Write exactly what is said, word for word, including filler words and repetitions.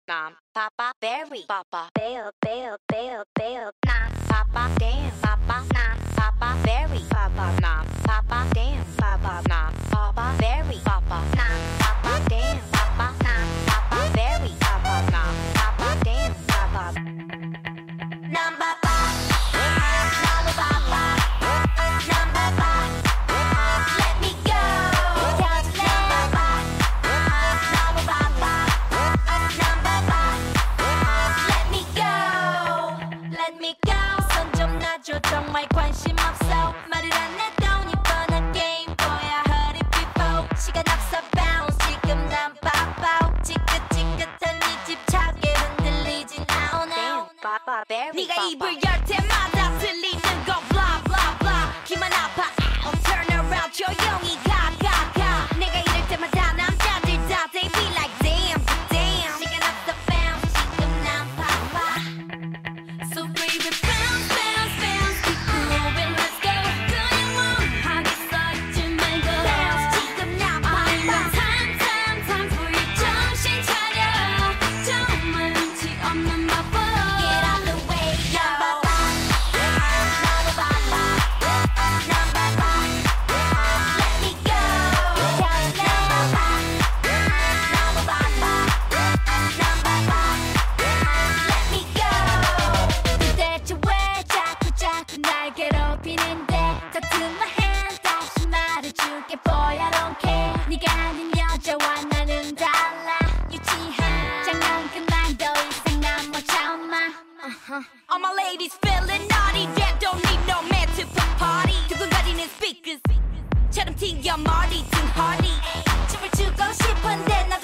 Nom, Papa Berry, Papa Bell, Bell, Bell, Bell, Nom, Papa Damn, Papa Nom, Papa Berry, Papa Nom, Papa Damn, Papa Nom, Papa Berry, Papa Nom, Papa Damn, Papa Nom, Papa Berry, Papa Nom, Papa Damn, Papa Nom, Papa, Nom, Papa, Nom, Papa, let me go, just let Papa, Nom, Papa, Nom, Papa, let me go, let me go. 손 좀 놔줘 정말 관심 없어 말을 안 해도 이번엔 게임 보여 Heard it before 시간 앞서 bounce 지금 난 바빠 지긋지긋한 네 집착에 흔들리진 않아 네가 입을 열 때마다 들리는 거 blah blah blah 귀만 아파 I'll turn around 조용히 가 가 가 내가 이럴 때마다 남자들 다 they be like damn damn 시간 앞서 bounce 지금 난 바빠 So baby bounce bounce bounce keep moving let's go 그냥 원하겠어 이쯤 말고 bounce 지금 난 바빠 time time time for you 정신 차려 정말 눈치 없는 바보 Get out the way yo 난 바빠 난 바빠 난 바빠 Let me go 난 바빠 난 바빠 난 바빠 Let me go 도대체 왜 자꾸 자꾸 날 괴롭히는데 Talk to my hand 다시 말해줄게 boy I don't care 네가 아닌 여자와 나는 달라 유치한 장난 그만 더 이상 난 못 참아 All my ladies feeling naughty They don't need no man to party 두근거리는 speakers 처럼 튀겨 머리 등 허리 춤을 추고 싶은데